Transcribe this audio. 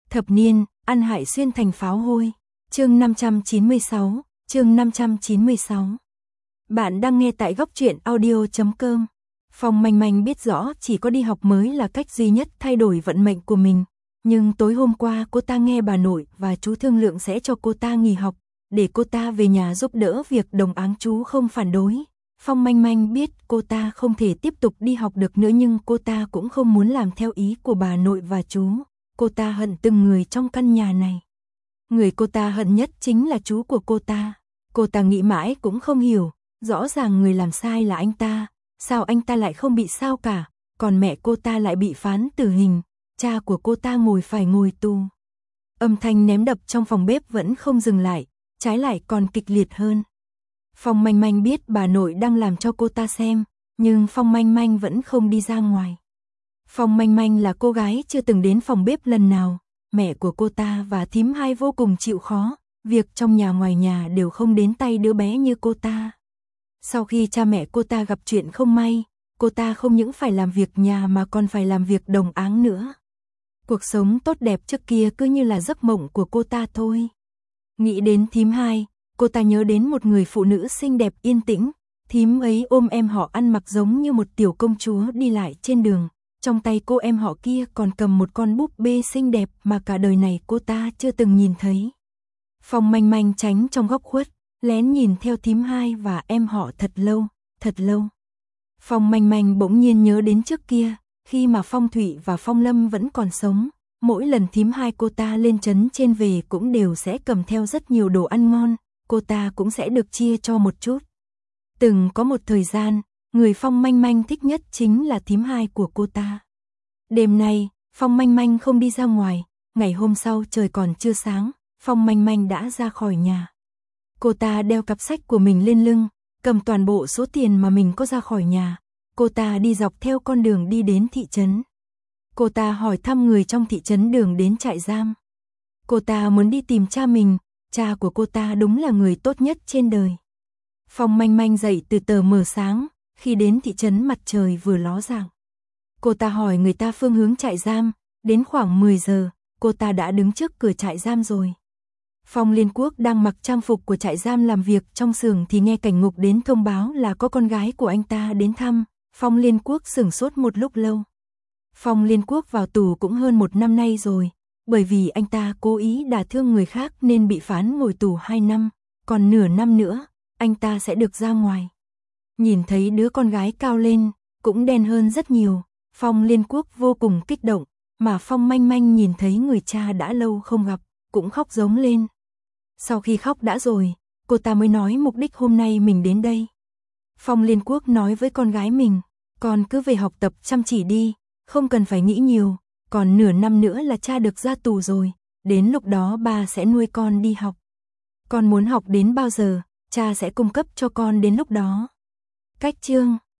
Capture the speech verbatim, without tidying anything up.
Thập niên, ăn hại xuyên thành pháo hôi. Chương năm trăm chín mươi sáu, chương năm trăm chín mươi sáu. Bạn đang nghe tại góc truyện audio chấm com. Phong Manh Manh biết rõ chỉ có đi học mới là cách duy nhất thay đổi vận mệnh của mình. Nhưng tối hôm qua cô ta nghe bà nội và chú thương lượng sẽ cho cô ta nghỉ học, để cô ta về nhà giúp đỡ việc đồng áng chú không phản đối. Phong Manh Manh biết cô ta không thể tiếp tục đi học được nữa, nhưng cô ta cũng không muốn làm theo ý của bà nội và chú. Cô ta hận từng người trong căn nhà này. Người cô ta hận nhất chính là chú của cô ta. Cô ta nghĩ mãi cũng không hiểu, rõ ràng người làm sai là anh ta, sao anh ta lại không bị sao cả, còn mẹ cô ta lại bị phán tử hình, cha của cô ta ngồi phải ngồi tù. Âm thanh ném đập trong phòng bếp vẫn không dừng lại, trái lại còn kịch liệt hơn. Phong Manh Manh biết bà nội đang làm cho cô ta xem, nhưng Phong Manh Manh vẫn không đi ra ngoài. Phong Manh Manh là cô gái chưa từng đến phòng bếp lần nào, mẹ của cô ta và thím hai vô cùng chịu khó, việc trong nhà ngoài nhà đều không đến tay đứa bé như cô ta. Sau khi cha mẹ cô ta gặp chuyện không may, cô ta không những phải làm việc nhà mà còn phải làm việc đồng áng nữa. Cuộc sống tốt đẹp trước kia cứ như là giấc mộng của cô ta thôi. Nghĩ đến thím hai, cô ta nhớ đến một người phụ nữ xinh đẹp yên tĩnh, thím ấy ôm em họ ăn mặc giống như một tiểu công chúa đi lại trên đường. Trong tay cô em họ kia còn cầm một con búp bê xinh đẹp mà cả đời này cô ta chưa từng nhìn thấy. Phong Manh Manh tránh trong góc khuất, lén nhìn theo thím hai và em họ thật lâu, thật lâu. Phong Manh Manh bỗng nhiên nhớ đến trước kia, khi mà Phong Thụy và Phong Lâm vẫn còn sống, mỗi lần thím hai cô ta lên trấn trên về cũng đều sẽ cầm theo rất nhiều đồ ăn ngon, cô ta cũng sẽ được chia cho một chút. Từng có một thời gian, người Phong Manh Manh thích nhất chính là thím hai của cô ta. Đêm nay, Phong Manh Manh không đi ra ngoài, ngày hôm sau trời còn chưa sáng, Phong Manh Manh đã ra khỏi nhà. Cô ta đeo cặp sách của mình lên lưng, cầm toàn bộ số tiền mà mình có ra khỏi nhà. Cô ta đi dọc theo con đường đi đến thị trấn. Cô ta hỏi thăm người trong thị trấn đường đến trại giam. Cô ta muốn đi tìm cha mình, cha của cô ta đúng là người tốt nhất trên đời. Phong Manh Manh dậy từ tờ mờ sáng, khi đến thị trấn mặt trời vừa ló dạng. Cô ta hỏi người ta phương hướng trại giam, đến khoảng mười giờ, cô ta đã đứng trước cửa trại giam rồi. Phong Liên Quốc đang mặc trang phục của trại giam làm việc trong xưởng thì nghe Cảnh Ngục đến thông báo là có con gái của anh ta đến thăm. Phong Liên Quốc sửng sốt một lúc lâu. Phong Liên Quốc vào tù cũng hơn một năm nay rồi, bởi vì anh ta cố ý đả thương người khác nên bị phán ngồi tù hai năm, còn nửa năm nữa, anh ta sẽ được ra ngoài. Nhìn thấy đứa con gái cao lên, cũng đen hơn rất nhiều, Phong Liên Quốc vô cùng kích động, mà Phong Manh Manh nhìn thấy người cha đã lâu không gặp, cũng khóc rống lên. Sau khi khóc đã rồi, cô ta mới nói mục đích hôm nay mình đến đây. Phong Liên Quốc nói với con gái mình, con cứ về học tập chăm chỉ đi, không cần phải nghĩ nhiều, còn nửa năm nữa là cha được ra tù rồi, đến lúc đó ba sẽ nuôi con đi học. Con muốn học đến bao giờ, cha sẽ cung cấp cho con đến lúc đó. Cách chương